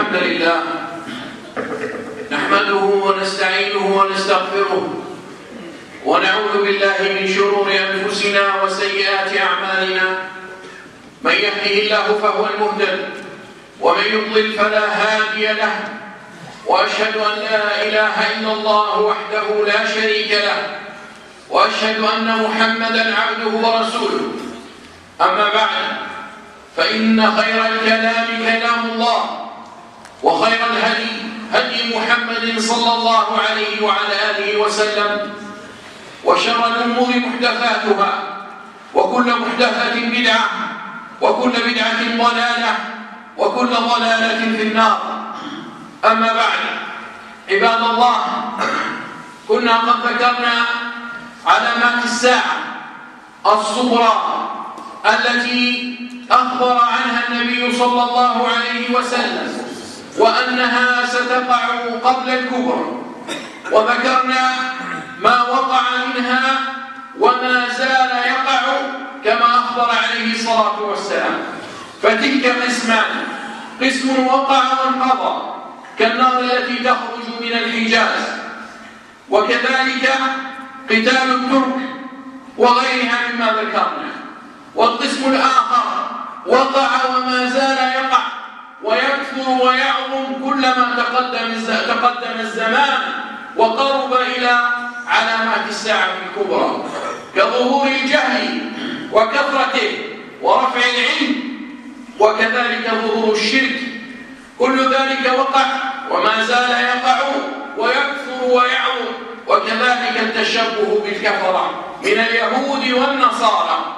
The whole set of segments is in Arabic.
الحمد لله نحمده ونستعينه ونستغفره ونعوذ بالله من شرور أنفسنا وسيئات أعمالنا. من يهده الله فهو المهتد ومن يضلل فلا هادي له، وأشهد أن لا إله إلا الله وحده لا شريك له، وأشهد أن محمدًا عبده ورسوله. أما بعد، فإن خير الكلام كلام الله، وخير الهدي هدي محمد صلى الله عليه وعلى آله وسلم، وشر الأمور محدثاتها، وكل محدثة بدعة، وكل بدعة ضلالة، وكل ضلالة في النار. أما بعد، عباد الله، كنا قد ذكرنا علامات الساعة الصغرى التي أخبر عنها النبي صلى الله عليه وسلم وأنها ستقع قبل الكبرى، وذكرنا ما وقع منها وما زال يقع كما أخبر عليه الصلاة والسلام. فتلك قسمان: قسم وقع وانقضى كالنار التي تخرج من الحجاز، وكذلك قتال الترك وغيرها مما ذكرنا. والقسم الآخر وقع وما زال يقع ويكثر ويعظم كلما تقدم الزمان وقرب إلى علامات الساعة الكبرى، كظهور الجهل وكثرته ورفع العلم، وكذلك ظهور الشرك. كل ذلك وقع وما زال يقع ويكثر ويعظم، وكذلك التشبه بالكفرة من اليهود والنصارى.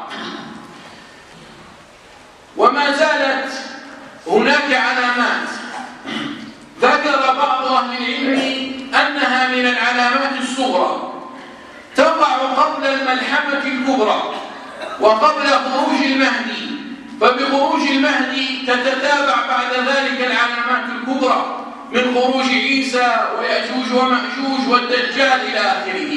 وما زالت هناك علامات ذكر بعض أهل العلم أنها من العلامات الصغرى تقع قبل الملحمة الكبرى وقبل خروج المهدي، فبخروج المهدي تتتابع بعد ذلك العلامات الكبرى من خروج عيسى ويأجوج ومأجوج والدجال إلى آخره.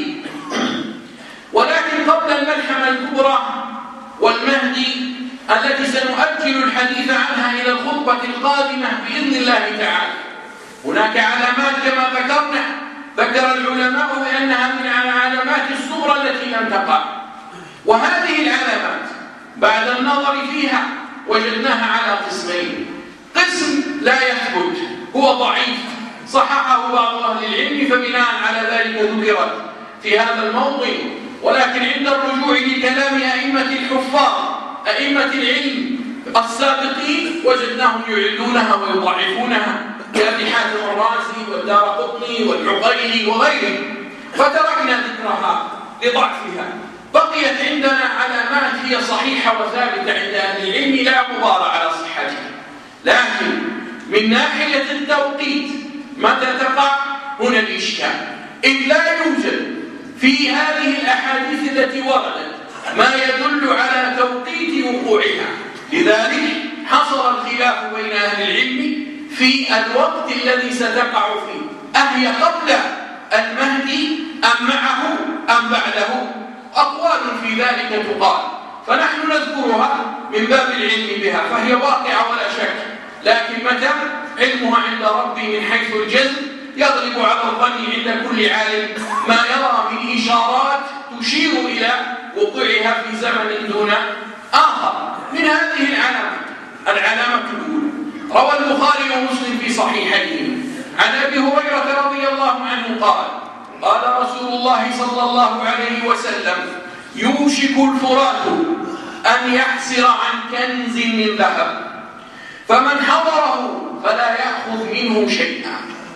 ولكن قبل الملحمة الكبرى والمهدي التي سنؤجل الحديث عنها إلى الخطبة القادمة بإذن الله تعالى، هناك علامات كما ذكرنا، ذكر العلماء بأنها من العلامات الصغرى التي لم تقع. وهذه العلامات بعد النظر فيها وجدناها على قسمين: قسم لا يثبت هو ضعيف صححه بعض أهل العلم فبناء على ذلك ذكرت في هذا الموضع، ولكن عند الرجوع لكلام أئمة الحفاظ أئمة العلم السابقين وجدناهم يعلونها ويضعفونها كأبي حاتم الرازي والدارقطني والعقيلي وغيرهم، فتركنا ذكرها لضعفها. بقيت عندنا علامات هي صحيحة وثابتة عند أهل العلم لا غبار على صحتها، لكن من ناحية التوقيت متى تقع هنا الإشكال، إذ لا يوجد في هذه الأحاديث التي وردت ما يدل على توقيت وقوعها. لذلك حصل الخلاف بين أهل العلم في الوقت الذي ستقع فيه، أهي قبل المهدي أم معه أم بعده؟ أقوال في ذلك تقال، فنحن نذكرها من باب العلم بها، فهي واقعة ولا شك، لكن متى علمها عند ربي من حيث الجزم يغلب على الظن عند كل عالم ما يرى من إشارات تشير إلى وقوعها في زمن دون آخر. من هذه العلامة الأولى روى البخاري ومسلم في صحيحيهما عن أبي هريرة رضي الله عنه قال: قال رسول الله صلى الله عليه وسلم: يوشك الفرات أن يحسر عن كنز من ذهب، فمن حضره فلا يأخذ منه شيئا.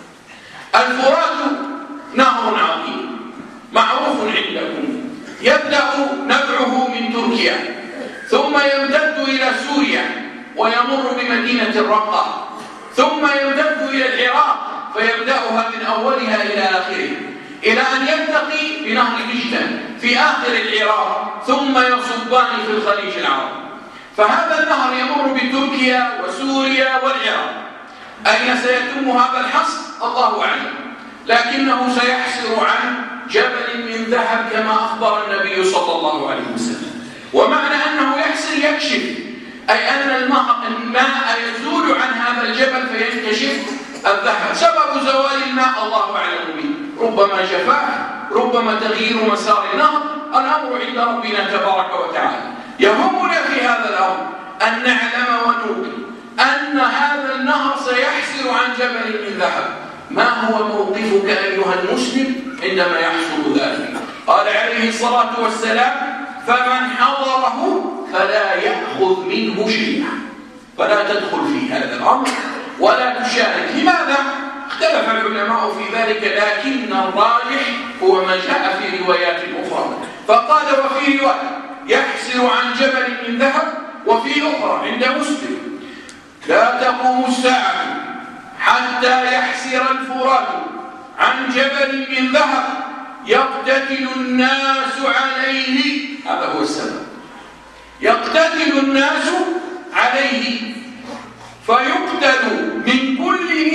الفرات نهر عظيم معروف عندكم، يبدأ نبعه من تركيا ثم يمتد إلى سوريا ويمر بمدينة الرقة، ثم يمتد إلى العراق فيبدأها من أولها إلى آخره، إلى أن يلتقي بنهر دجلة في آخر العراق، ثم يصبان في الخليج العربي. فهذا النهر يمر بتركيا وسوريا والعراق. أين سيتم هذا الحصر؟ الله أعلم، لكنه سيحسر عن جبل من ذهب كما أخبر النبي صلى الله عليه وسلم. ومعنى أنه يحسر يكشف أي أن الماء يزول عن هذا الجبل فينكشف الذهب. سبب زوال الماء الله أعلم به، ربما جفاف، ربما تغيير مسار النهر، الأمر عند ربنا تبارك وتعالى. يهمنا في هذا الأمر أن نعلم ونوقن أن هذا النهر سيحسر عن جبل من ذهب. ما هو موقفك أيها المسلم عندما يحصل ذلك؟ قال عليه الصلاة والسلام: فمن حضره فلا يأخذ منه شيئا. فلا تدخل في هذا الأمر ولا تشارك. لماذا؟ اختلف العلماء في ذلك، لكن الراجح هو ما جاء في روايات أخرى. فقال وفي رواية يحسر عن جبل من ذهب، وفي أخرى عند مسلم: لا تقوم الساعة حتى يحسر الفرات عن جبل من ذهب يقتتل الناس عليه. هذا هو السبب، يقتتل الناس عليه، فيقتل من كل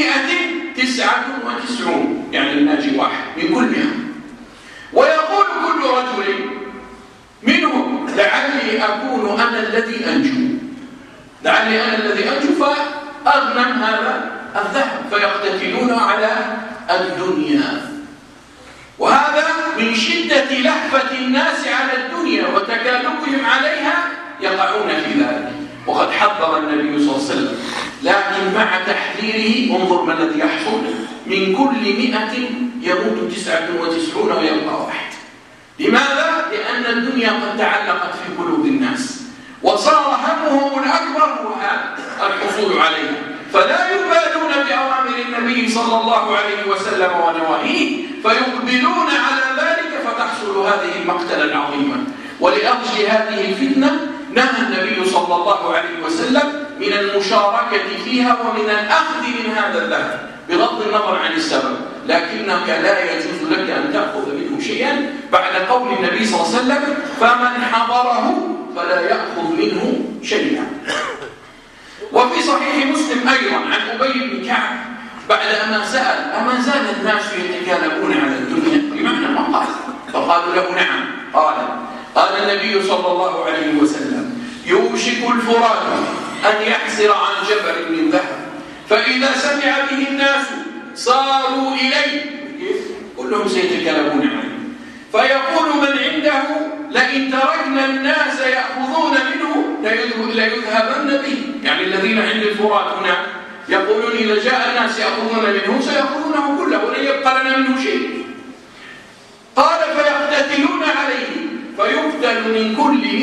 199، يعني الناجي واحد من كل 100. ويقول كل رجل منهم: لعلي أكون أنا الذي أنجو، لعلي أنا الذي أنجو، فأغنم هذا الذهب. فيقتتلون على الدنيا. وهذا من شدة لهفة الناس على الدنيا وتكالبهم عليها يقعون في ذلك. وقد حذر النبي صلى الله عليه وسلم، لكن مع تحذيره انظر ما الذي يحصل: من كل 100 يموت 99 ويبقى واحد. لماذا؟ لأن الدنيا قد تعلقت في قلوب الناس، وصار همهم الأكبر هو الحصول عليها، فلا يبالون بأوامر النبي صلى الله عليه وسلم ونواهيه، فيقبلون على ذلك فتحصل هذه المقتلة العظيمة. ولأجل هذه الفتنة نهى النبي صلى الله عليه وسلم من المشاركة فيها ومن الأخذ من هذا الذهب بغض النظر عن السبب، لكنك لا يجوز لك أن تأخذ منه شيئا بعد قول النبي صلى الله عليه وسلم: فمن حضره فلا يأخذ منه شيئا. وفي صحيح مسلم أيضا عن أبي بن كعب بعد أما سأل: أما زال الناس يتكالبون على الدنيا؟ بمعنى ما قال. فقالوا له: نعم. قال النبي صلى الله عليه وسلم: يوشك الفرات أن يحسر عن جبل من ذهب، فإذا سمع به الناس صاروا إليه، كلهم سيتكالبون عليه، فيقول من عنده: لئن تركنا الناس يأخذون منه ليذهبن به. يعني الذين عند الفرات هنا يقولون: إذا جاء الناس يأخذون منه سيأخذونه كله ولن يبقى لنا منه شيء. قال: فيقتتلون عليه، فيقتل من كل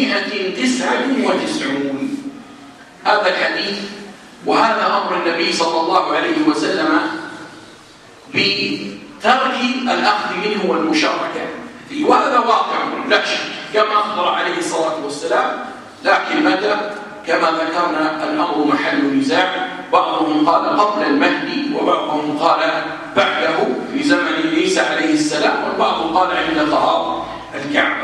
199. هذا الحديث وهذا أمر النبي صلى الله عليه وسلم بترك الأخذ منه والمشاركة فيه، وهذا واقع لا شك كما أخبر عليه الصلاة والسلام. لكن متى؟ كما ذكرنا الأمر محل نزاع، بعضهم قال قبل المهدي، وبعضهم قال بعده في زمن عيسى عليه السلام، والبعض قال عند خراب الكعبة.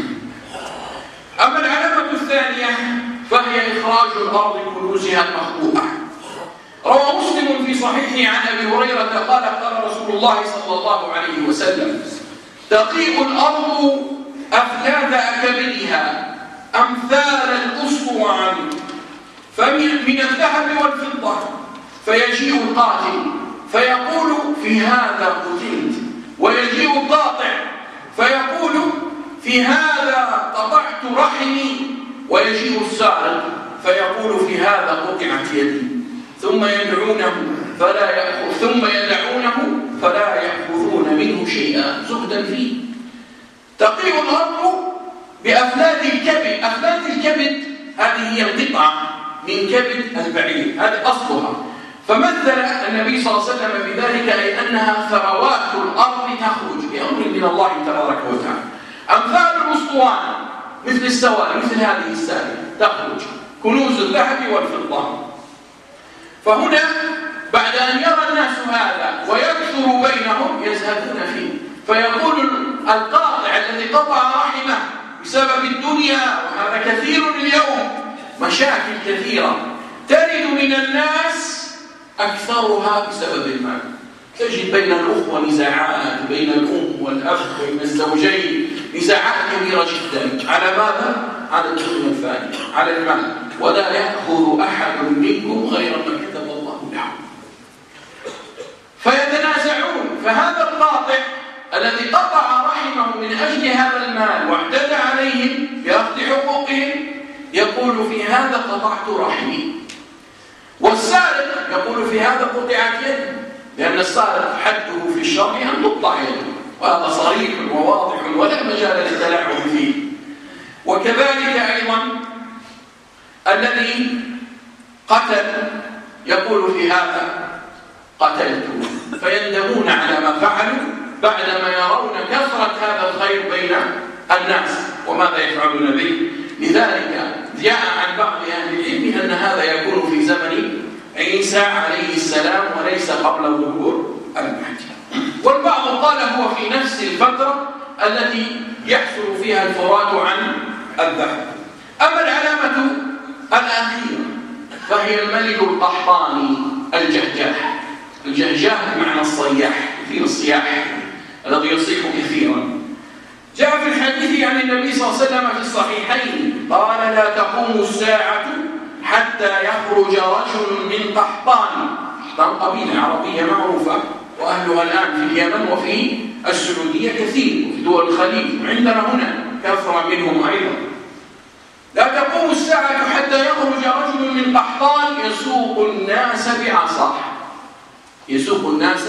أما العلامة الثانية فهي إخراج الأرض كنوزها المخبوءة. روى مسلم في صحيحه عن أبي هريرة قال: قال رسول الله صلى الله عليه وسلم: تقيء الأرض أفلاذ أكبدها أمثال الأسطوانة من الذهب والفضة، فيجيء القاتل فيقول: في هذا قتلت، ويجيء القاطع فيقول: في هذا قطعت رحمي، ويجيء السارق فيقول: في هذا قطعت يدي، ثم يدعونه فلا يأخذون منه شيئا زهدا فيه. تقيء الأرض بأفلاد الكبد. أفلاد الكبد هذه هي القطعة من كبد البعير، هذه أصلها. فمثل النبي صلى الله عليه وسلم بذلك أي أنها ثروات الأرض تخرج بأمر من الله تبارك وتعالى. أمثال الأسطوانة مثل السواري، مثل هذه السارية تخرج كنوز الذهب والفضة. فهنا بعد أن يرى الناس هذا ويكثر بينهم يزهدون فيه، فيقول القاطع الذي قطع رحمه بسبب الدنيا، وهذا كثير اليوم، مشاكل كثيرة ترد من الناس أكثرها بسبب المال. تجد بين الأخوة نزاعات، بين الأم والأب، بين الزوجين نزاعات كبيرة جدا. على ماذا؟ على الدنيا الفانية، على المال. ولا يأخذ أحد منكم غير ما كتب الله له. فيتنازعون. فهذا القاطع الذي قطع رحمه من أجل هذا المال واعتدى عليهم بأخذ حقوقهم يقول في هذا قطعت رحمي، والسارق يقول في هذا قطعت يده، لأن السارق حده في الشرع أن تقطع يده، وهذا صريح وواضح ولا مجال للتلاعب فيه. وكذلك أيضا الذي قتل يقول في هذا قتلت، فيندمون على ما فعلوا بعدما يرون كثرة هذا الخير بين الناس وماذا يفعلون به. لذلك جاء عن بعض أهل العلم أن هذا يكون في زمن عيسى عليه السلام وليس قبل ظهور المهدي، والبعض قال هو في نفس الفترة التي يحصل فيها الفرات عن الذهب. أما العلامة الأخيرة فهي الملك القحطاني الجهجاح. الجهجاح بمعنى الصياح، في الصياح الذي يصيح كثيرا. جاء في الحديث عن النبي صلى الله عليه وسلم في الصحيحين قال لا تقوم الساعة حتى يخرج رجل من قحطان. قحطان قبيلة عربية معروفة وأهلها الآن في اليمن وفي السعودية كثير وفي دول الخليج، عندنا هنا كثرة منهم أيضا. لا تقوم الساعة حتى يخرج رجل من قحطان يسوق الناس بعصاه. يسوق الناس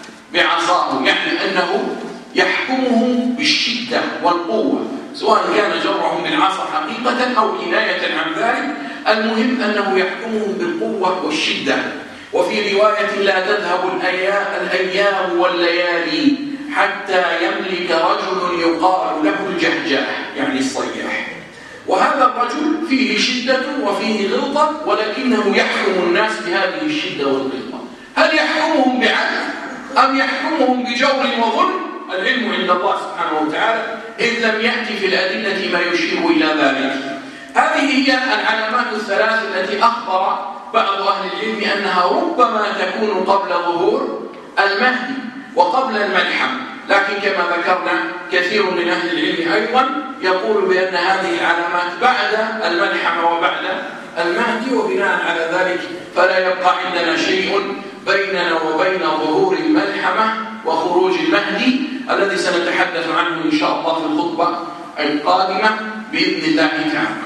بعصاه يعني أنه يحكمهم بالشدة والقوة، سواء كان جرهم بالعصا حقيقة أو كناية عن ذلك، المهم أنه يحكمهم بالقوة والشدة. وفي رواية لا تذهب الأيام والليالي حتى يملك رجل يقال له الجهجاح يعني الصياح. وهذا الرجل فيه شدة وفيه غلطة، ولكنه يحكم الناس بهذه الشدة والغلطة. هل يحكمهم بعدل أم يحكمهم بجور وظلم؟ العلم عند الله سبحانه وتعالى، إذ لم يأتي في الأدلة ما يشير إلى ذلك. هذه هي العلامات الثلاث التي أخبر بعض أهل العلم أنها ربما تكون قبل ظهور المهدي وقبل الملحم، لكن كما ذكرنا كثير من أهل العلم أيضا يقول بأن هذه العلامات بعد الملحم وبعد المهدي، وبناء على ذلك فلا يبقى عندنا شيء بيننا وبين ظهور الملحمة وخروج المهدي الذي سنتحدث عنه إن شاء الله في الخطبة القادمة بإذن الله تعالى.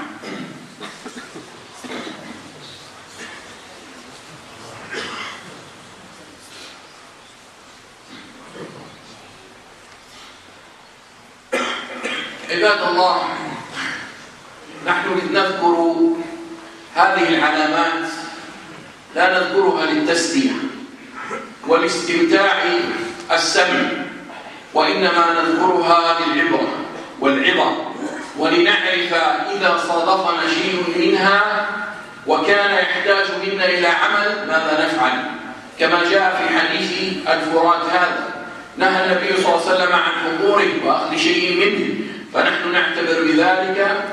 عباد الله، نحن نذكر هذه العلامات لا نذكرها للتسلية والاستمتاع السمع، وإنما نذكرها للعبرة والعظة، ولنعرف إذا صادفنا شيء منها وكان يحتاج منا إلى عمل ماذا نفعل. كما جاء في حديث الفرات هذا نهى النبي صلى الله عليه وسلم عن حضوره وأخذ شيء منه، فنحن نعتبر بذلك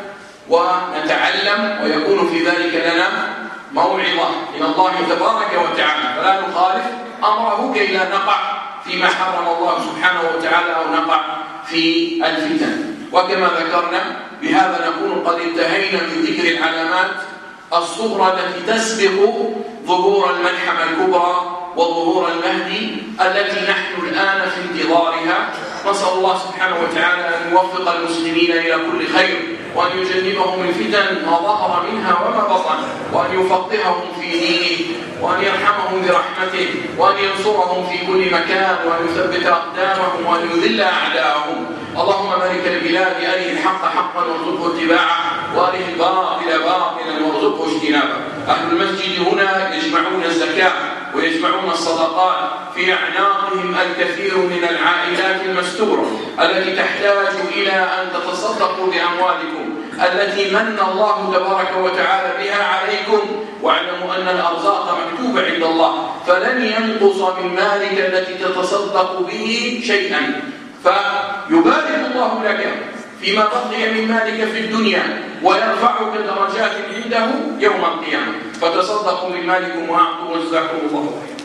ونتعلم ويكون في ذلك لنا موعظة من الله تبارك وتعالى، فلا نخالف أمره كي لا نقع فيما حرم الله سبحانه وتعالى أو نقع في الفتن. وكما ذكرنا بهذا نكون قد انتهينا من ذكر العلامات الصغرى التي تسبق ظهور الملحمة الكبرى وظهور المهدي التي نحن الآن في انتظارها. نسأل الله سبحانه وتعالى أن يوفق المسلمين إلى كل خير، وأن يجنبهم الفتن ما ظهر منها وما بطن، وأن يفقههم في دينه، وأن يرحمهم برحمته، وأن ينصرهم في كل مكان، وأن يثبت أقدامهم، وأن يذل أعداءهم. اللهم مالك البلاد أريه الحق حقا وارزقه اتباعه، وأريه الباطل باطلا وارزقه اجتنابه. أهل المسجد هنا يجمعون الزكاة ويجمعون الصدقات، في أعناقهم الكثير من العائلات المستورة التي تحتاج إلى أن تتصدقوا بأموالكم التي من الله تبارك وتعالى بها عليكم، واعلموا أن الأرزاق مكتوبة عند الله، فلن ينقص من مالك التي تتصدق به شيئا، فيبارك الله لك فيما بقي من مالك في الدنيا ويرفعك درجات عنده يوم القيامة. فتصدقوا من مالكم وأعطوا وجزاكم الله خيرا.